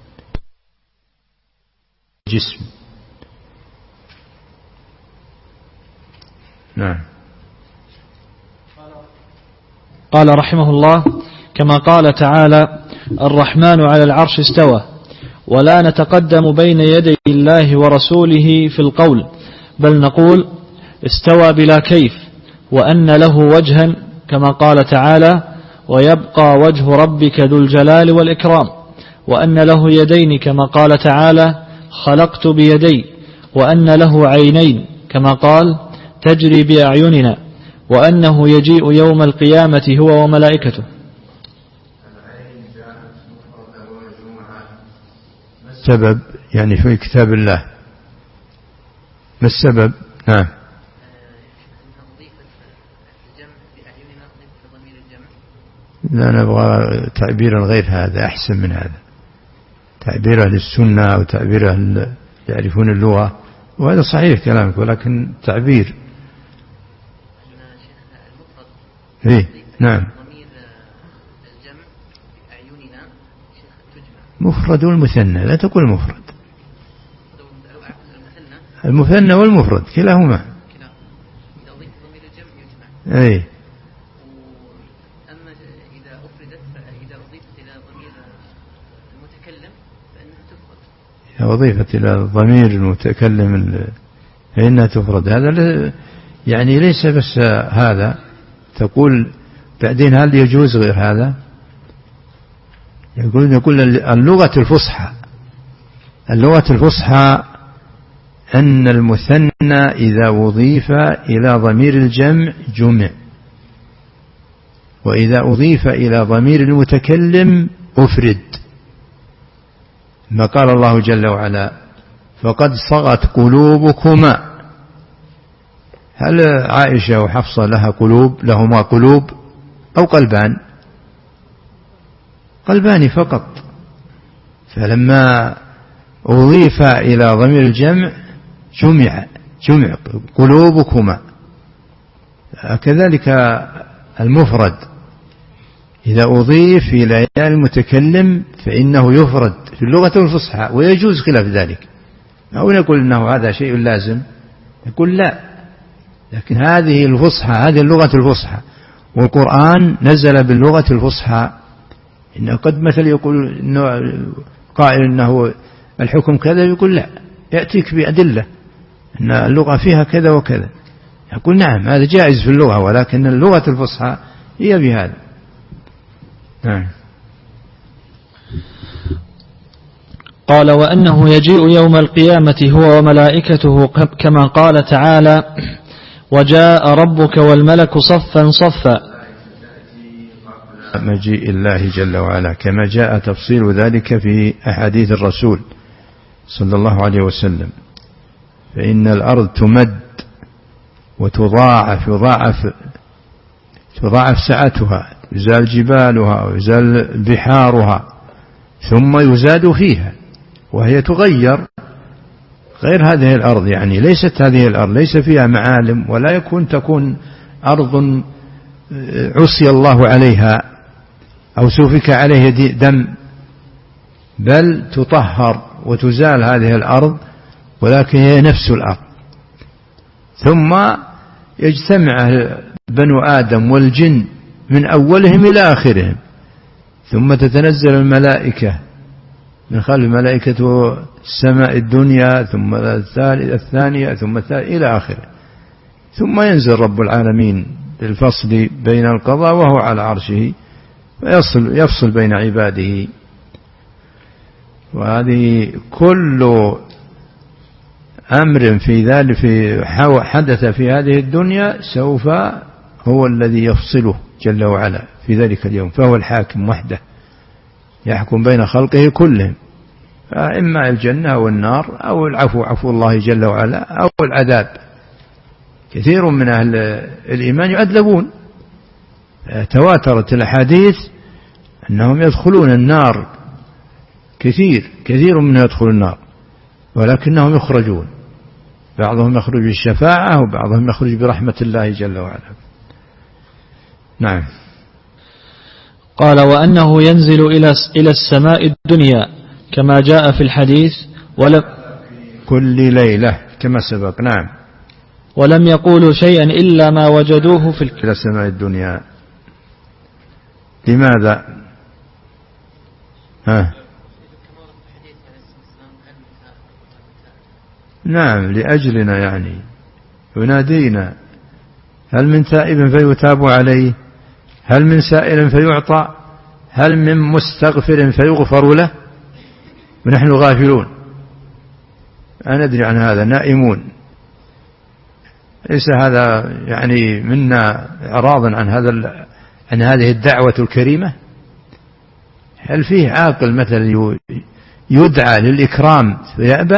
جسم. نعم. قال رحمه الله: كما قال تعالى: الرحمن على العرش استوى. ولا نتقدم بين يدي الله ورسوله في القول، بل نقول استوى بلا كيف، وأن له وجها كما قال تعالى: ويبقى وجه ربك ذو الجلال والإكرام، وأن له يدين كما قال تعالى: خلقت بيدي، وأن له عينين كما قال: تجري بأعيننا، وأنه يجيء يوم القيامة هو وملائكته. السبب يعني في كتاب الله، ما السبب؟ نعم. لا، نبغى تعبيرا غير هذا، أحسن من هذا، تعبير أهل السنة أو تعبير أهل يعرفون اللغة، وهذا صحيح كلامك، ولكن تعبير. إيه؟ نعم. مفرد والمثنى، لا تقول مفرد، المثنى والمفرد كلاهما. أي. أضيفت إلى الضمير المتكلم فإنها تفرد. هذا يعني ليس بس هذا، تقول بعدين هل يجوز غير هذا؟ يقول يقول اللغة الفصحى اللغة الفصحى أن المثنى إذا أضيف إلى ضمير الجمع جمع، وإذا أضيف إلى ضمير المتكلم أفرد، ما قال الله جل وعلا فقد صغت قلوبكما. هل عائشة وحفصة لها قلوب لهما قلوب أو قلبان؟ قلبان فقط. فلما أضيف إلى ضمير الجمع جمع جمع قلوبكما. كذلك المفرد إذا أضيف إلى المتكلم فإنه يفرد في اللغة الفصحى، ويجوز خلاف ذلك. أو نقول إنه هذا شيء لازم، يقول لا، لكن هذه الفصحى، هذه اللغة الفصحى، والقرآن نزل باللغة الفصحى. إنه قد مثل يقول إنه قائل إنه الحكم كذا، يقول لا، يأتيك بأدلة أن اللغة فيها كذا وكذا، يقول نعم هذا جائز في اللغة، ولكن اللغة الفصحى هي بهذا. نعم. قال وأنه يجيء يوم القيامة هو وملائكته كما قال تعالى وجاء ربك والملك صفا صفا، مجيء الله جل وعلا كما جاء تفصيل ذلك في أحاديث الرسول صلى الله عليه وسلم. فإن الأرض تمد وتضاعف يضاعف تضاعف سعتها، يزال جبالها ويزال بحارها، ثم يزاد فيها، وهي تغير غير هذه الأرض. يعني ليست هذه الأرض ليس فيها معالم، ولا يكون تكون أرض عصي الله عليها أو سفك عليه دم، بل تطهر وتزال هذه الأرض، ولكن هي نفس الأرض. ثم يجتمع بنو آدم والجن من أولهم إلى آخرهم، ثم تتنزل الملائكة من خلف ملائكة السماء الدنيا، ثم الثانية، ثم الثالثة إلى آخره، ثم ينزل رب العالمين للفصل بين القضاء وهو على عرشه، ويفصل يفصل بين عباده. وهذه كل أمر في ذلك في حدث في هذه الدنيا سوف هو الذي يفصله جل وعلا في ذلك اليوم، فهو الحاكم وحده يحكم بين خلقه كلهم، إما الجنة والنار أو العفو عفو الله جل وعلا أو العذاب. كثير من أهل الإيمان يعذبون، تواترت الأحاديث أنهم يدخلون النار، كثير كثير من يدخل النار، ولكنهم يخرجون، بعضهم يخرج بالشفاعة وبعضهم يخرج برحمة الله جل وعلا. نعم. قال وأنه ينزل إلى السماء الدنيا كما جاء في الحديث ولم كل ليلة كما سبق. نعم. ولم يقولوا شيئا إلا ما وجدوه في إلى السماء الدنيا. لماذا؟ ها. نعم لأجلنا، يعني ينادينا هل من تائب فيتاب عليه، هل من سائل فيعطى، هل من مستغفر فيغفر له، ونحن غافلون لا ندري عن هذا، نائمون. ليس هذا يعني منا إعراضا عن هذا عن هذه الدعوة الكريمة؟ هل فيه عاقل مثلا يدعى للإكرام فيأبى؟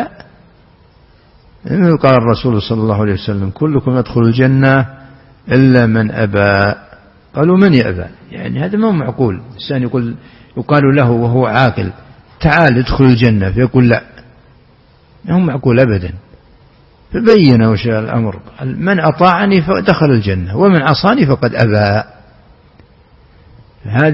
قال الرسول صلى الله عليه وسلم كلكم يدخل الجنة إلا من أبى. قالوا من يأبى؟ يعني هذا ما هو معقول. الإنسان يقول يقال له وهو عاقل تعال ادخل الجنة فيقول لا، ما هو معقول أبدا. فبين وش الأمر، من أطاعني فدخل الجنة ومن عصاني فقد أبى. هذه